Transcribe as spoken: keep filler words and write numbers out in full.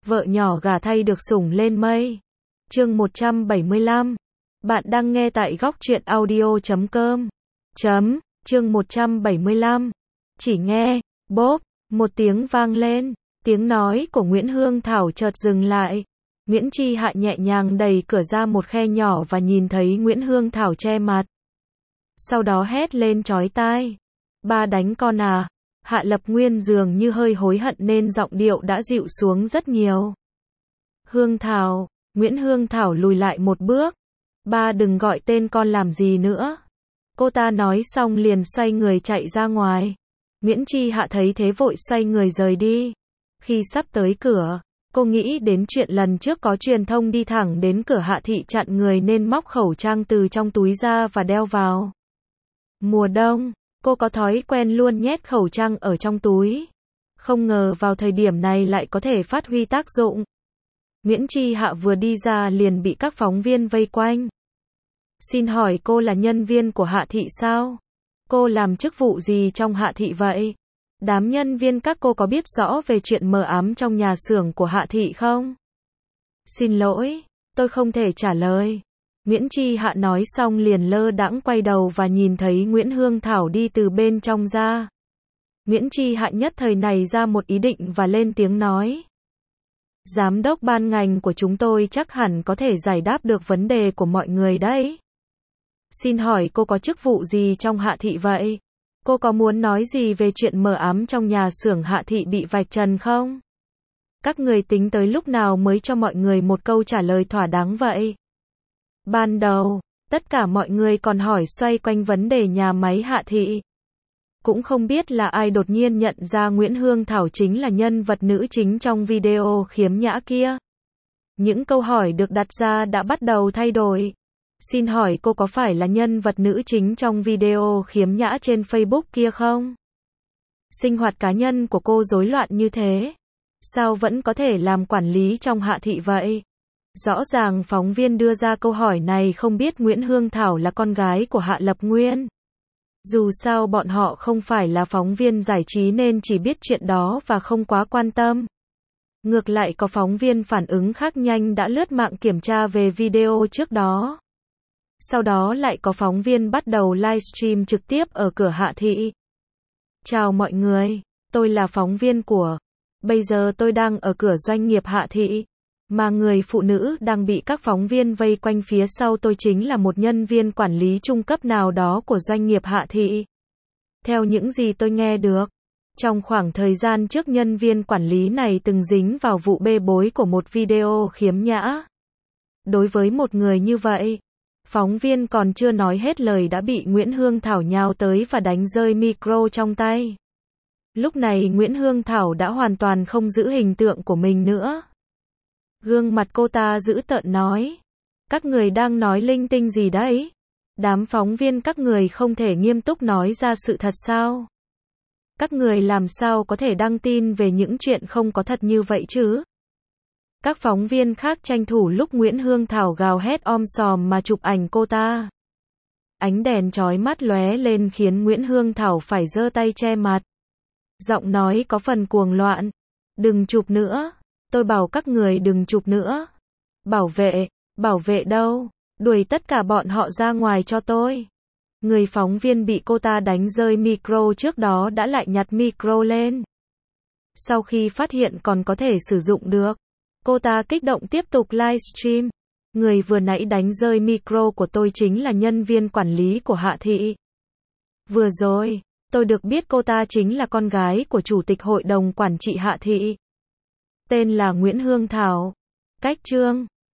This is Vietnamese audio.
Vợ nhỏ gả thay được sủng lên mây. Chương một trăm bảy mươi lăm. Bạn đang nghe tại góc truyện audio chấm com. Chấm, chương một trăm bảy mươi lăm. Chỉ nghe, bốp, một tiếng vang lên, tiếng nói của Nguyễn Hương Thảo chợt dừng lại. Nguyễn Chi Hạ nhẹ nhàng đẩy cửa ra một khe nhỏ và nhìn thấy Nguyễn Hương Thảo che mặt. Sau đó hét lên chói tai. Ba đánh con à? Hạ Lập Nguyên dường như hơi hối hận nên giọng điệu đã dịu xuống rất nhiều. Hương Thảo, Nguyễn Hương Thảo lùi lại một bước. Ba đừng gọi tên con làm gì nữa. Cô ta nói xong liền xoay người chạy ra ngoài. Nguyễn Chi Hạ thấy thế vội xoay người rời đi. Khi sắp tới cửa, cô nghĩ đến chuyện lần trước có truyền thông đi thẳng đến cửa Hạ thị chặn người nên móc khẩu trang từ trong túi ra và đeo vào. Mùa đông, cô có thói quen luôn nhét khẩu trang ở trong túi. Không ngờ vào thời điểm này lại có thể phát huy tác dụng. Nguyễn Chi Hạ vừa đi ra liền bị các phóng viên vây quanh. Xin hỏi cô là nhân viên của Hạ thị sao? Cô làm chức vụ gì trong Hạ thị vậy? Đám nhân viên các cô có biết rõ về chuyện mờ ám trong nhà xưởng của Hạ thị không? Xin lỗi, tôi không thể trả lời. Nguyễn Chi Hạ nói xong liền lơ đãng quay đầu và nhìn thấy Nguyễn Hương Thảo đi từ bên trong ra. Nguyễn Chi Hạ nhất thời này ra một ý định và lên tiếng nói. Giám đốc ban ngành của chúng tôi chắc hẳn có thể giải đáp được vấn đề của mọi người đấy. Xin hỏi cô có chức vụ gì trong Hạ thị vậy? Cô có muốn nói gì về chuyện mờ ám trong nhà xưởng Hạ thị bị vạch trần không? Các người tính tới lúc nào mới cho mọi người một câu trả lời thỏa đáng vậy? Ban đầu, tất cả mọi người còn hỏi xoay quanh vấn đề nhà máy Hạ thị. Cũng không biết là ai đột nhiên nhận ra Nguyễn Hương Thảo chính là nhân vật nữ chính trong video khiếm nhã kia. Những câu hỏi được đặt ra đã bắt đầu thay đổi. Xin hỏi cô có phải là nhân vật nữ chính trong video khiếm nhã trên Facebook kia không? Sinh hoạt cá nhân của cô rối loạn như thế. Sao vẫn có thể làm quản lý trong Hạ thị vậy? Rõ ràng phóng viên đưa ra câu hỏi này không biết Nguyễn Hương Thảo là con gái của Hạ Lập Nguyên. Dù sao bọn họ không phải là phóng viên giải trí nên chỉ biết chuyện đó và không quá quan tâm. Ngược lại có phóng viên phản ứng khác nhanh đã lướt mạng kiểm tra về video trước đó. Sau đó lại có phóng viên bắt đầu livestream trực tiếp ở cửa Hạ thị. Chào mọi người, tôi là phóng viên của. Bây giờ tôi đang ở cửa doanh nghiệp Hạ thị. Mà người phụ nữ đang bị các phóng viên vây quanh phía sau tôi chính là một nhân viên quản lý trung cấp nào đó của doanh nghiệp Hạ thị. Theo những gì tôi nghe được, trong khoảng thời gian trước nhân viên quản lý này từng dính vào vụ bê bối của một video khiếm nhã. Đối với một người như vậy, phóng viên còn chưa nói hết lời đã bị Nguyễn Hương Thảo nhào tới và đánh rơi micro trong tay. Lúc này Nguyễn Hương Thảo đã hoàn toàn không giữ hình tượng của mình nữa. Gương mặt cô ta dữ tợn nói. Các người đang nói linh tinh gì đấy? Đám phóng viên các người không thể nghiêm túc nói ra sự thật sao? Các người làm sao có thể đăng tin về những chuyện không có thật như vậy chứ? Các phóng viên khác tranh thủ lúc Nguyễn Hương Thảo gào hét om sòm mà chụp ảnh cô ta. Ánh đèn chói mắt lóe lên khiến Nguyễn Hương Thảo phải giơ tay che mặt. Giọng nói có phần cuồng loạn. Đừng chụp nữa. Tôi bảo các người đừng chụp nữa. Bảo vệ, bảo vệ đâu? Đuổi tất cả bọn họ ra ngoài cho tôi. Người phóng viên bị cô ta đánh rơi micro trước đó đã lại nhặt micro lên. Sau khi phát hiện còn có thể sử dụng được, cô ta kích động tiếp tục livestream. Người vừa nãy đánh rơi micro của tôi chính là nhân viên quản lý của Hạ thị. Vừa rồi, tôi được biết cô ta chính là con gái của chủ tịch hội đồng quản trị Hạ thị. Tên là Nguyễn Hương Thảo. Cách chương